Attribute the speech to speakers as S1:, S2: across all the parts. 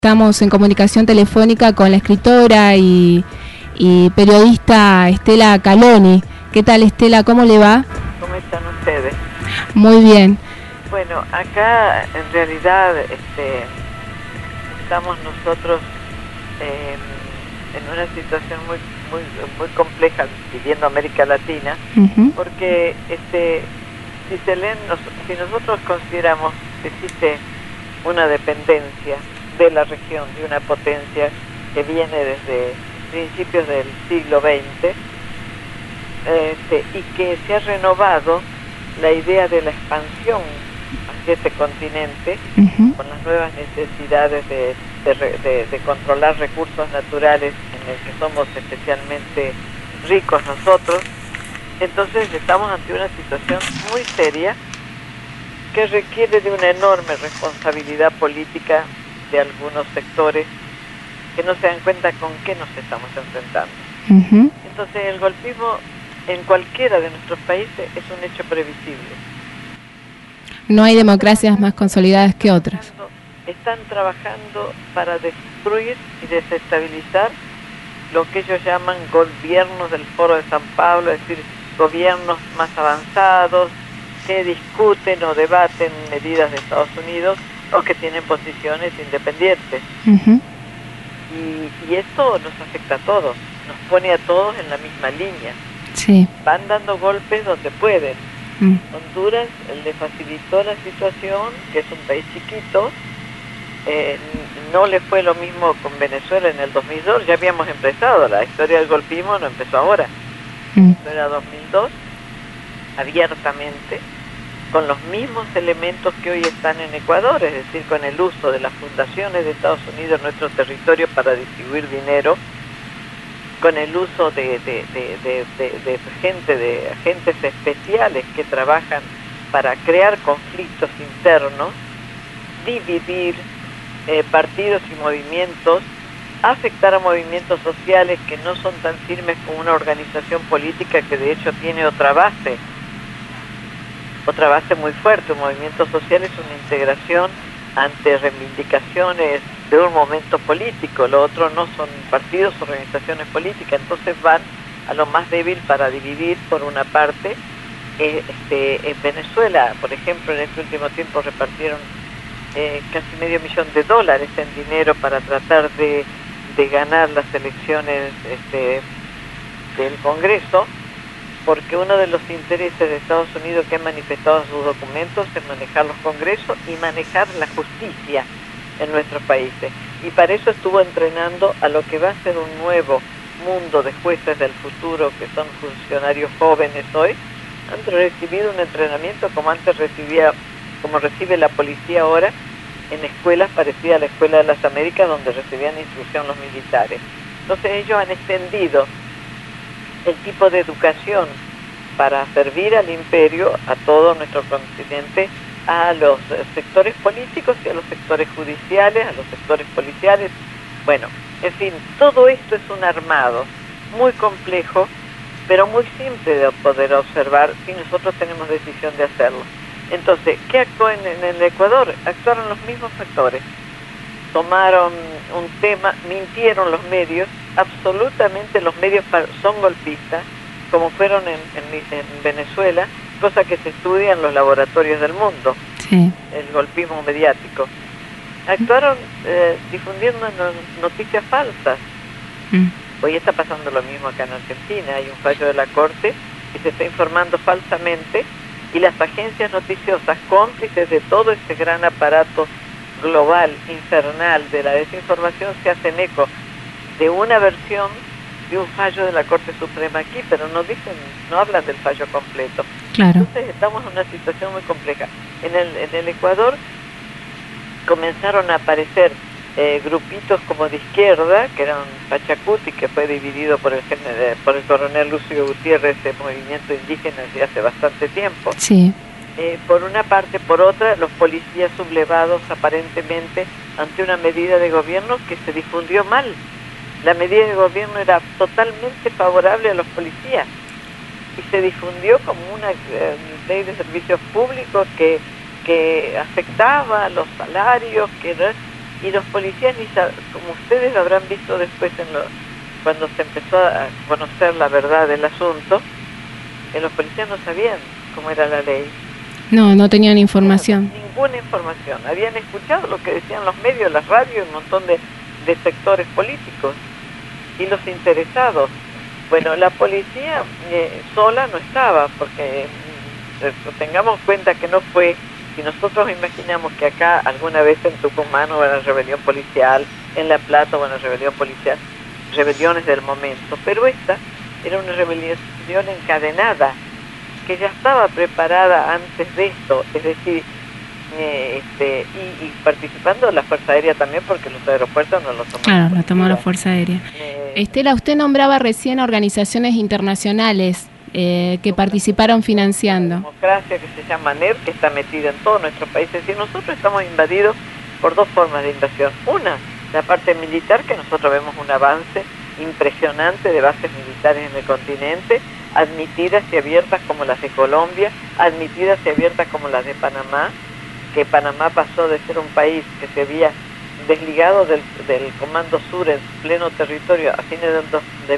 S1: Estamos en comunicación telefónica con la escritora y periodista Estela Caloni. ¿Qué tal, Estela? ¿Cómo le va?
S2: ¿Cómo están ustedes?
S1: Muy bien.
S2: Bueno, acá en realidad estamos nosotros en una situación muy compleja viviendo América Latina, porque si nosotros consideramos que existe una dependencia de la región, de una potencia que viene desde principios del siglo XX, y que se ha renovado la idea de la expansión hacia este continente, con las nuevas necesidades de controlar recursos naturales en el que somos especialmente ricos nosotros. Entonces estamos ante una situación muy seria que requiere de una enorme responsabilidad política de algunos sectores que no se dan cuenta con qué nos estamos enfrentando. Entonces el golpismo en cualquiera de nuestros países es un hecho previsible.
S1: No hay democracias más consolidadas que otras.
S2: Están trabajando para destruir y desestabilizar lo que ellos llaman gobiernos del Foro de San Pablo, es decir, gobiernos más avanzados que discuten o debaten medidas de Estados Unidos o que tienen posiciones independientes. Y esto nos afecta a todos, nos pone a todos en la misma línea.
S1: Sí.
S2: Van dando golpes donde pueden. Honduras le facilitó la situación, que es un país chiquito. No le fue lo mismo con Venezuela en el 2002, ya habíamos empezado, la historia del golpismo no empezó ahora. Esto era 2002, abiertamente, con los mismos elementos que hoy están en Ecuador, es decir, con el uso de las fundaciones de Estados Unidos en nuestro territorio para distribuir dinero, con el uso de agentes especiales que trabajan para crear conflictos internos, dividir partidos y movimientos, afectar a movimientos sociales que no son tan firmes como una organización política que de hecho tiene otra base muy fuerte. Un movimiento social es una integración ante reivindicaciones de un momento político, lo otro no son partidos o organizaciones políticas, entonces van a lo más débil para dividir. Por una parte, en Venezuela, por ejemplo, en este último tiempo repartieron casi $500,000 en dinero para tratar de ganar las elecciones del Congreso, porque uno de los intereses de Estados Unidos que han manifestado en sus documentos es manejar los congresos y manejar la justicia en nuestros países. Y para eso estuvo entrenando a lo que va a ser un nuevo mundo de jueces del futuro, que son funcionarios jóvenes hoy. Han recibido un entrenamiento como recibe la policía ahora en escuelas parecidas a la Escuela de las Américas, donde recibían instrucción los militares. Entonces ellos han extendido el tipo de educación para servir al imperio, a todo nuestro continente, a los sectores políticos y a los sectores judiciales, a los sectores policiales. Bueno, en fin, todo esto es un armado muy complejo, pero muy simple de poder observar si nosotros tenemos decisión de hacerlo. Entonces, ¿qué actuó en el Ecuador? Actuaron los mismos factores. Tomaron un tema, mintieron los medios, absolutamente los medios son golpistas, como fueron en Venezuela, cosa que se estudia en los laboratorios del mundo, el golpismo mediático. Actuaron difundiendo noticias falsas. Hoy está pasando lo mismo acá en Argentina, hay un fallo de la Corte y se está informando falsamente, y las agencias noticiosas, cómplices de todo este gran aparato global, infernal de la desinformación, se hacen eco de una versión de un fallo de la Corte Suprema aquí, pero no hablan del fallo completo.
S1: Claro.
S2: Entonces estamos en una situación muy compleja. En el Ecuador comenzaron a aparecer grupitos como de izquierda, que eran Pachacuti, que fue dividido por el coronel Lucio Gutiérrez, ese movimiento indígena desde hace bastante tiempo.
S1: Sí.
S2: Por una parte, por otra, los policías sublevados aparentemente ante una medida de gobierno que se difundió mal. La medida de gobierno era totalmente favorable a los policías y se difundió como una ley de servicios públicos que afectaba los salarios, y los policías, como ustedes lo habrán visto después cuando se empezó a conocer la verdad del asunto, los policías no sabían cómo era la ley.
S1: No tenían información.
S2: Ninguna información. Habían escuchado lo que decían los medios, las radios, un montón de sectores políticos y los interesados. Bueno, la policía sola no estaba, porque tengamos en cuenta que no fue, si nosotros imaginamos que acá alguna vez en Tucumán hubo una rebelión policial, en La Plata hubo una rebelión policial, rebeliones del momento, pero esta era una rebelión encadenada, que ya estaba preparada antes de esto, es decir, y participando la Fuerza Aérea también, porque los aeropuertos no lo tomaron.
S1: Claro, lo tomó la Fuerza Aérea. Estela, usted nombraba recién organizaciones internacionales que participaron financiando.
S2: La democracia, que se llama NED, que está metida en todos nuestros países, y nosotros estamos invadidos por dos formas de invasión. Una, la parte militar, que nosotros vemos un avance impresionante de bases militares en el continente, admitidas y abiertas como las de Colombia, admitidas y abiertas como las de Panamá, que Panamá pasó de ser un país que se había desligado del Comando Sur en pleno territorio a fines de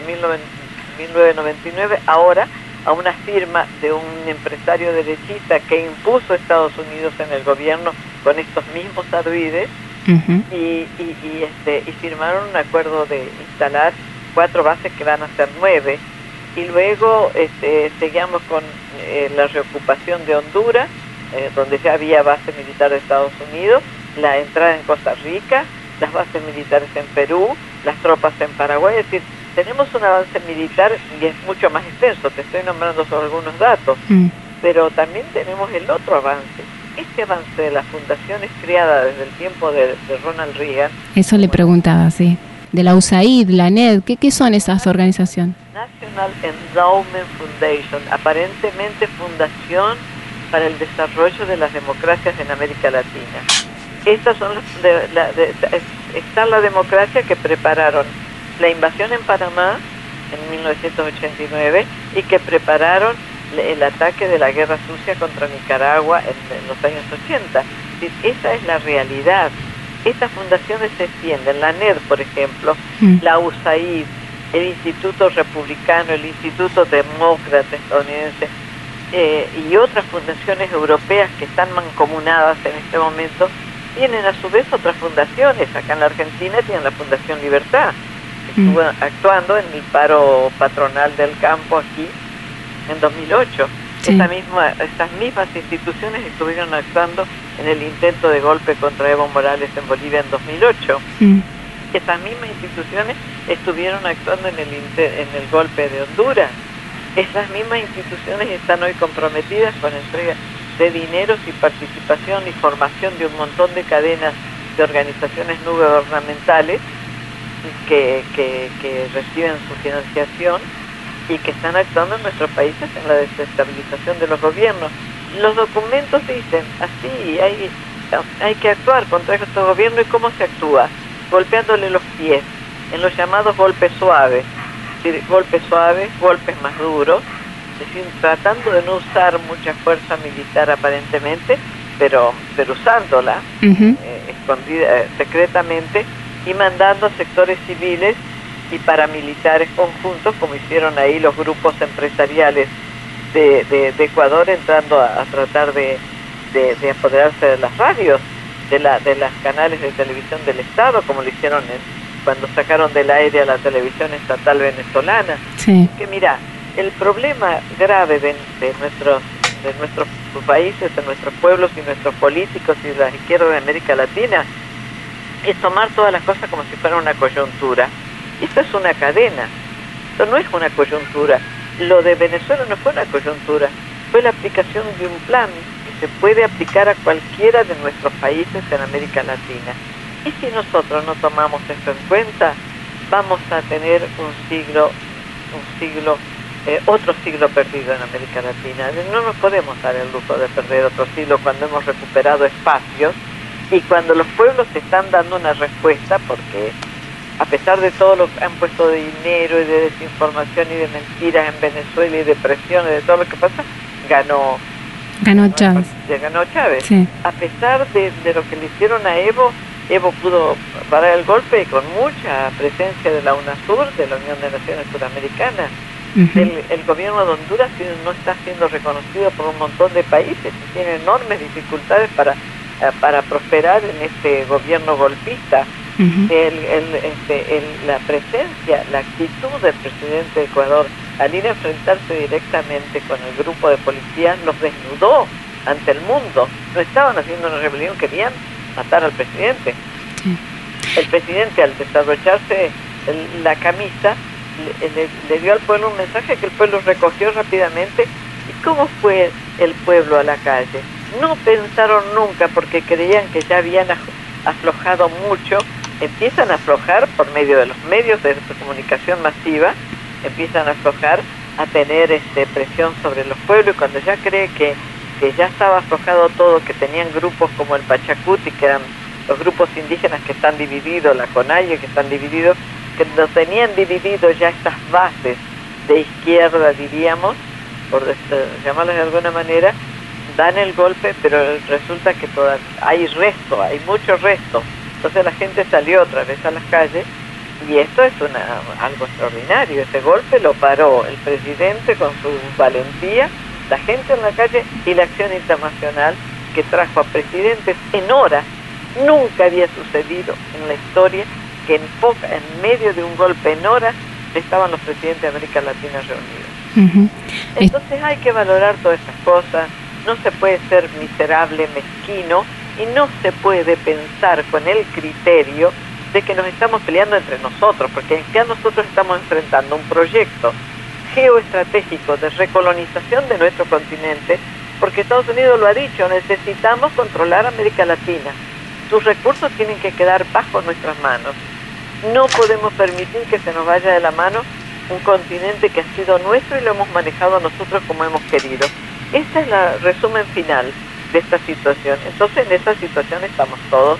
S2: 1999, ahora a una firma de un empresario derechista que impuso a Estados Unidos en el gobierno con estos mismos ardüides. Y firmaron un acuerdo de instalar 4 bases que van a ser 9, y luego seguíamos con la reocupación de Honduras, donde ya había base militar de Estados Unidos, la entrada en Costa Rica, las bases militares en Perú, las tropas en Paraguay. Es decir, tenemos un avance militar y es mucho más extenso, te estoy nombrando solo algunos datos, pero también tenemos el otro avance. Este avance de las fundaciones creadas desde el tiempo de Ronald Reagan.
S1: Eso le preguntaba, sí. De la USAID, la NED, ¿qué son esas organizaciones?
S2: National Endowment Foundation, aparentemente fundación para el desarrollo de las democracias en América Latina. Estas son está la democracia que prepararon la invasión en Panamá en 1989 y que prepararon el ataque de la guerra sucia contra Nicaragua en los años 80. Esa es la realidad. Estas fundaciones se extienden, la NED, por ejemplo, la USAID, el Instituto Republicano, el Instituto Demócrata estadounidense, y otras fundaciones europeas que están mancomunadas en este momento, tienen a su vez otras fundaciones. Acá en la Argentina tienen la Fundación Libertad, que estuvo actuando en el paro patronal del campo aquí en 2008. Sí. Estas mismas instituciones estuvieron actuando en el intento de golpe contra Evo Morales en Bolivia en 2008. Estas mismas instituciones estuvieron actuando en el golpe de Honduras. Estas mismas instituciones están hoy comprometidas con entrega de dineros y participación y formación de un montón de cadenas de organizaciones no gubernamentales que reciben su financiación y que están actuando en nuestros países en la desestabilización de los gobiernos. Los documentos dicen así, hay que actuar contra este gobierno. ¿Y cómo se actúa? Golpeándole los pies, en los llamados golpes suaves. Es decir, golpes suaves, golpes más duros, es decir, tratando de no usar mucha fuerza militar aparentemente, pero usándola escondida, secretamente, y mandando a sectores civiles y paramilitares conjuntos, como hicieron ahí los grupos empresariales de Ecuador, entrando a tratar de apoderarse de las radios, de las canales de televisión del Estado, como lo hicieron cuando sacaron del aire a la televisión estatal venezolana.
S1: Sí.
S2: Que mira, el problema grave de nuestros países, de nuestros pueblos y nuestros políticos y de la izquierda de América Latina es tomar todas las cosas como si fuera una coyuntura. Esto es una cadena, esto no es una coyuntura. Lo de Venezuela no fue una coyuntura, fue la aplicación de un plan que se puede aplicar a cualquiera de nuestros países en América Latina. Y si nosotros no tomamos esto en cuenta, vamos a tener otro siglo perdido en América Latina. No nos podemos dar el lujo de perder otro siglo cuando hemos recuperado espacios y cuando los pueblos están dando una respuesta, porque a pesar de todo lo que han puesto de dinero y de desinformación y de mentiras en Venezuela y de presiones, de todo lo que pasa, ganó Chávez.
S1: Sí.
S2: A pesar de lo que le hicieron a Evo, Evo pudo parar el golpe con mucha presencia de la UNASUR, de la Unión de Naciones Suramericanas. El gobierno de Honduras no está siendo reconocido por un montón de países y tiene enormes dificultades para prosperar en este gobierno golpista. La presencia, la actitud del presidente de Ecuador al ir a enfrentarse directamente con el grupo de policías los desnudó ante el mundo. No estaban haciendo una rebelión, querían matar al presidente. El presidente, al desabrocharse la camisa, le dio al pueblo un mensaje que el pueblo recogió rápidamente. ¿Y cómo fue el pueblo a la calle? No pensaron nunca, porque creían que ya habían aflojado mucho. Empiezan a aflojar por medio de los medios de comunicación masiva, empiezan a aflojar, a tener presión sobre los pueblos, y cuando ya cree que ya estaba aflojado todo, que tenían grupos como el Pachacuti, que eran los grupos indígenas que están divididos, la CONAIE que están divididos, que no tenían dividido ya estas bases de izquierda, diríamos, por llamarlas de alguna manera, dan el golpe, pero resulta que todavía hay resto, hay mucho resto. Entonces la gente salió otra vez a las calles, y esto es algo extraordinario. Ese golpe lo paró el presidente con su valentía, la gente en la calle y la acción internacional, que trajo a presidentes en horas. Nunca había sucedido en la historia que en medio de un golpe en horas estaban los presidentes de América Latina reunidos. Entonces hay que valorar todas estas cosas. No se puede ser miserable, mezquino, y no se puede pensar con el criterio de que nos estamos peleando entre nosotros, porque ya nosotros estamos enfrentando un proyecto geoestratégico de recolonización de nuestro continente, porque Estados Unidos lo ha dicho: necesitamos controlar América Latina, sus recursos tienen que quedar bajo nuestras manos, no podemos permitir que se nos vaya de la mano un continente que ha sido nuestro y lo hemos manejado nosotros como hemos querido. Ese es el resumen final de esta situación. Entonces, en esta situación estamos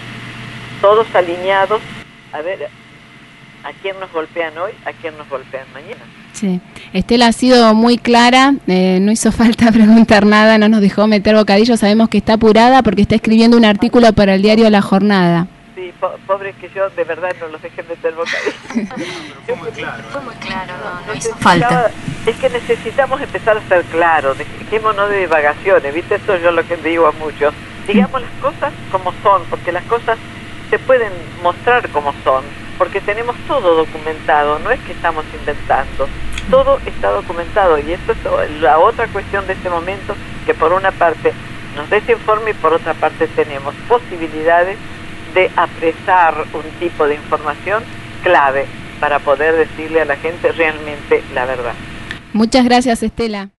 S2: todos alineados a ver a quién nos golpean hoy, a quién nos golpean mañana.
S1: Sí, Estela ha sido muy clara, no hizo falta preguntar nada, no nos dejó meter bocadillo, sabemos que está apurada porque está escribiendo un artículo para el diario La Jornada.
S2: Sí, pobre que yo de verdad no los dejé meter bocadillo.
S3: Fue muy claro. Fue muy claro,
S4: no hizo falta.
S2: Es que necesitamos empezar a ser claros, dejémonos de divagaciones, ¿viste? Esto yo lo que digo a muchos. Digamos las cosas como son, porque las cosas se pueden mostrar como son, porque tenemos todo documentado, no es que estamos inventando, todo está documentado, y esto es la otra cuestión de este momento, que por una parte nos desinforma y por otra parte tenemos posibilidades de apresar un tipo de información clave para poder decirle a la gente realmente la verdad.
S1: Muchas gracias, Estela.